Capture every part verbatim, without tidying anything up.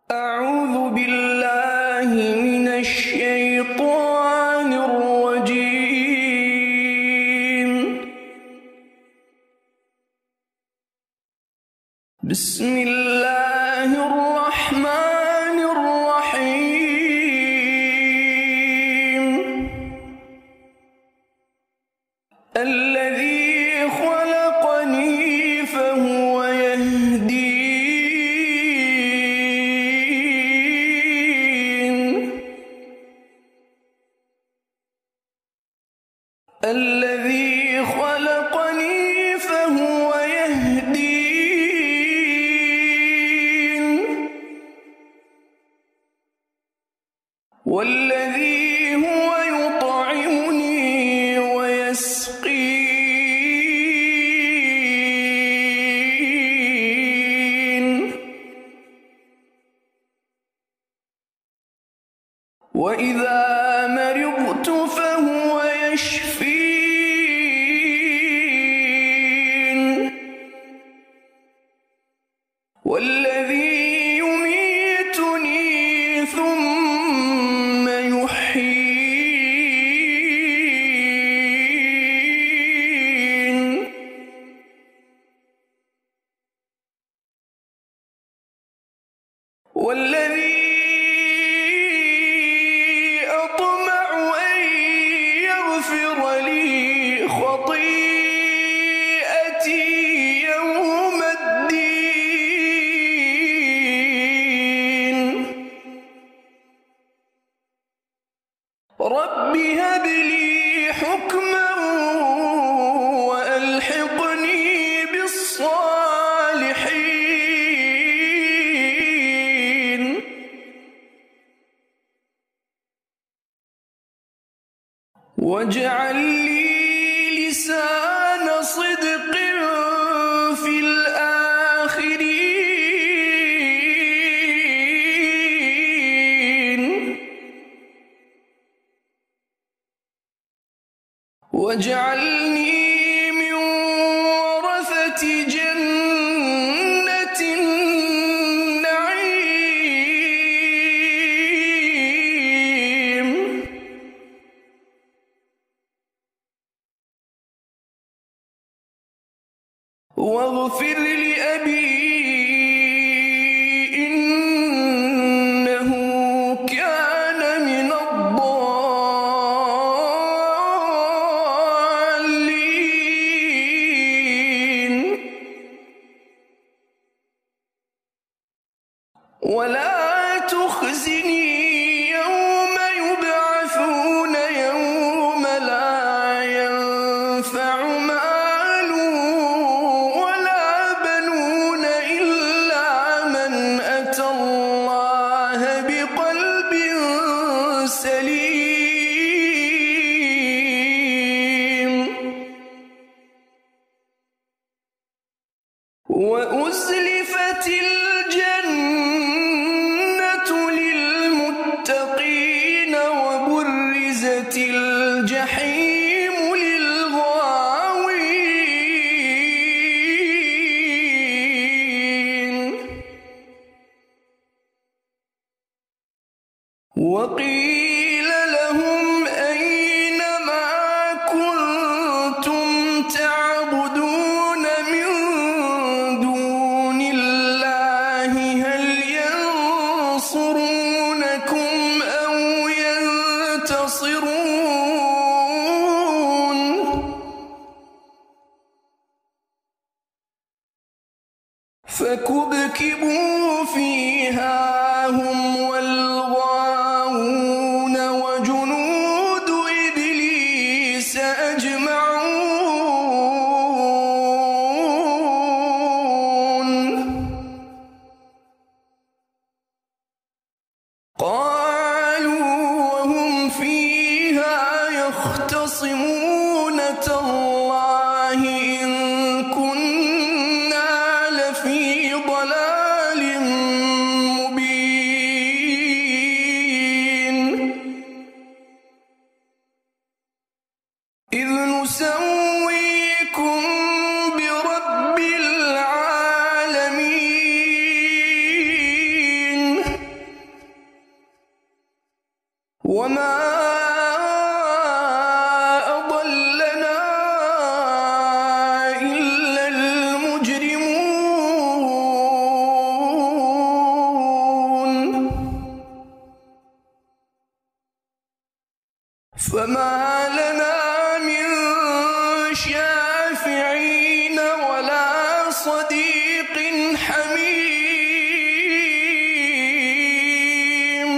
أعوذ بالله من الشيطان الرجيم. بسم الله الرحمن الرحيم. الذي خلقني فهو يهدين. الذي خلقني فهو يهدين. والذي هو يطعمني ويسقين. وإذا مرضت فهو يشفين. والذي يميتني ثم يحيين. والذي أطمع أن يغفر لي خطيئتي يوم الدين. رب هب لي حكما وألحقني بالصالحين. واجعل لي لسان صدق في الآخرين. واجعلني من ورثة جنة النعيم. واغفر لأبي إنه كان من الضالين. ولا تخزني يوم يبعثون يوم لا ينفع مال ولا بنون إلا من أتى الله بقلب سليم. وأزلفت الجنة للمتقين وبرزت الجحيم للغاوين. وقيل لهم أين ما كنتم تعبدون من دون الله هل ينصرونكم أو ينتصرون. فكبكبوا فيها هم والغاوون وجنود إبليس أجمعون. قالوا وهم فيها يختصمون تالله إن كنا لفي ضلال وما أضلنا إلا المجرمون فما لنا من شافعين ولا صديق حميم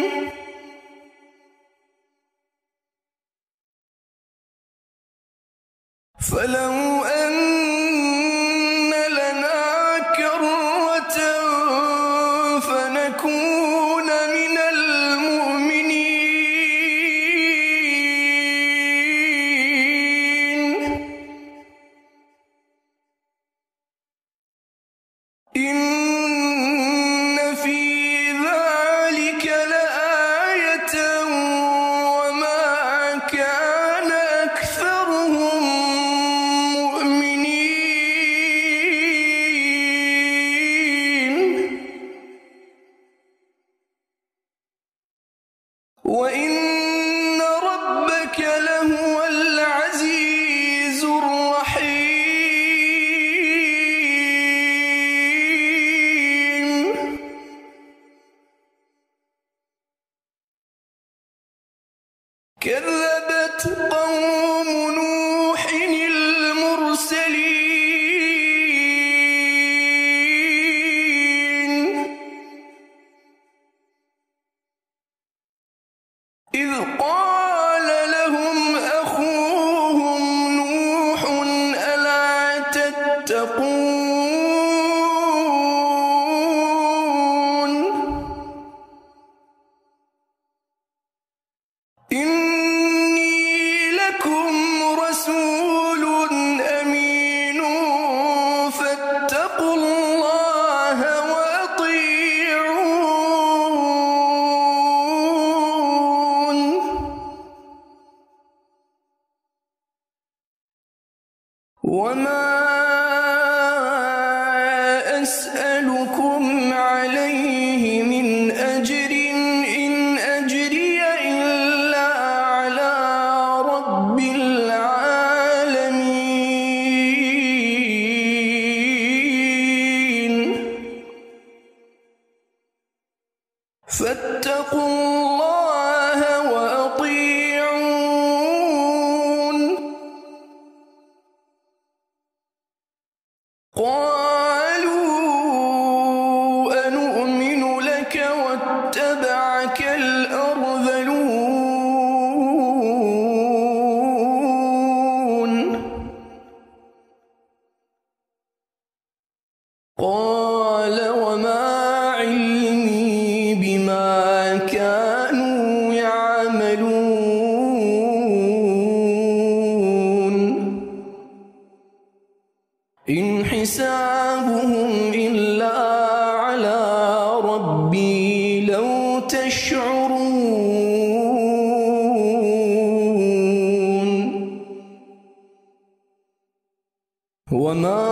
فلو أن لنا كرة فنكون من المؤمنين إن في ذلك لآية وما كان أكثرهم مؤمنين وإن ربك لهو العزيز الرحيم كذبت قوم نوح المرسلين إذ قال لهم أخوهم نوح ألا تتقون إني لكم رسول أمين فاتقوا الله وأطيعون وما أسألكم عليه من أجر إن أجري إلا على رب العالمين فاتقوا الله وأطيعون قالوا أنؤمن لك واتبعك الأرذلون قال وما علمي بما كانوا يعملون إن حسابهم إلا على ربي لو تشعرون وما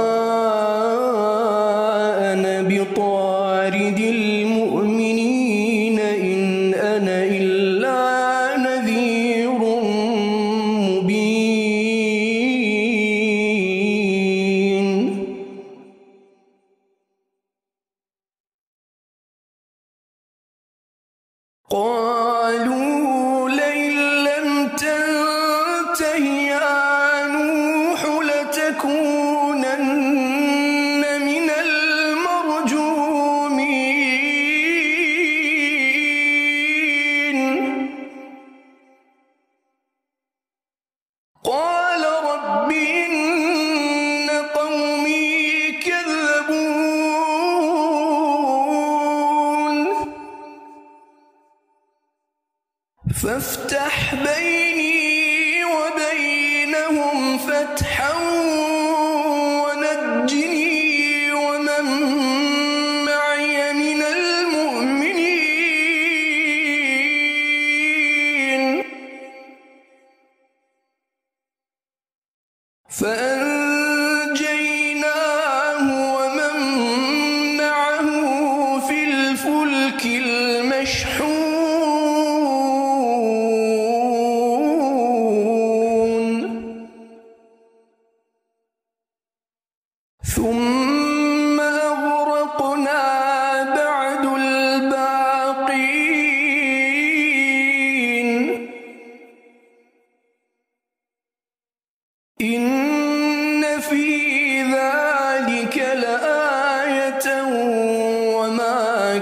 أنا بطارد المؤمنين إن أنا إلا نذير مبين قالوا لئن لم تنته يا نوح لتكونن من المرجومين قال رب إن قومي كذبون فافتح بيني وبينهم فتحا ونجني ومن معي من المؤمنين فأنجيناه ومن معه في الفلك المشحون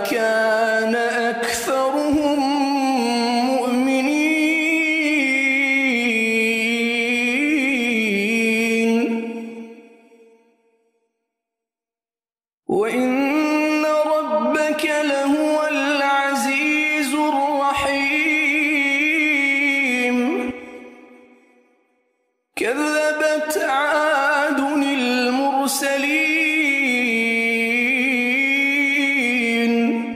كان أكثرهم مؤمنين وإن ربك لهو العزيز الرحيم كذبت عاد المرسلين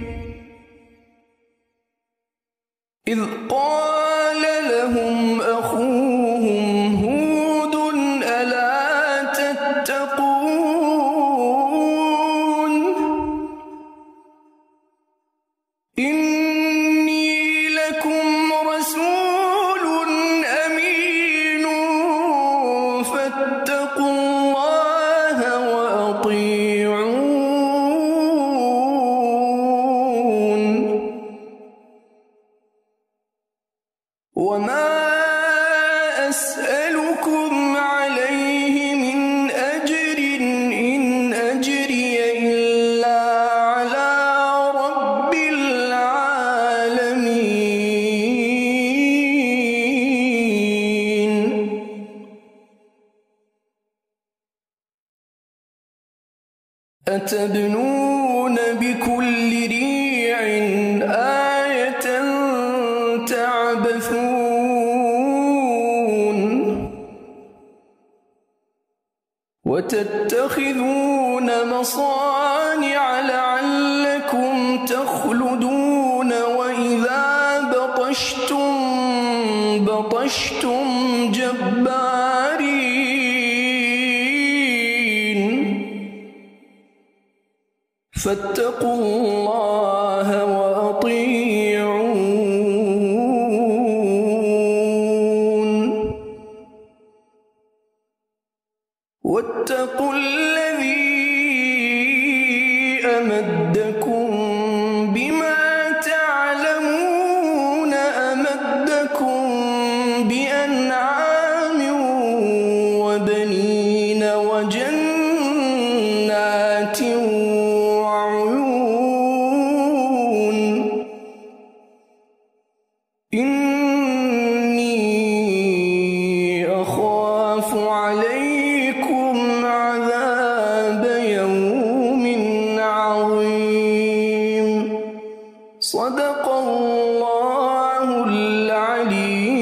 إذ قال لهم أخوهم هود ألا تتقون إني لكم رسول أمين فاتقوا الله وأطيعون وما أسألكم عليه من أجر إن أجري إلا على رب العالمين أتبنون بكل ريع آية تعبثون وتتخذون مصانع لعلكم تخلدون وإذا بطشتم بطشتم جبارين فاتقوا الله وأطيعون واتقوا الذي أمدكم بما تعلمون أمدكم بأنعام وبنين وجنات وعيون إني أخاف عليكم عذاب يوم عظيم صدق الله العليم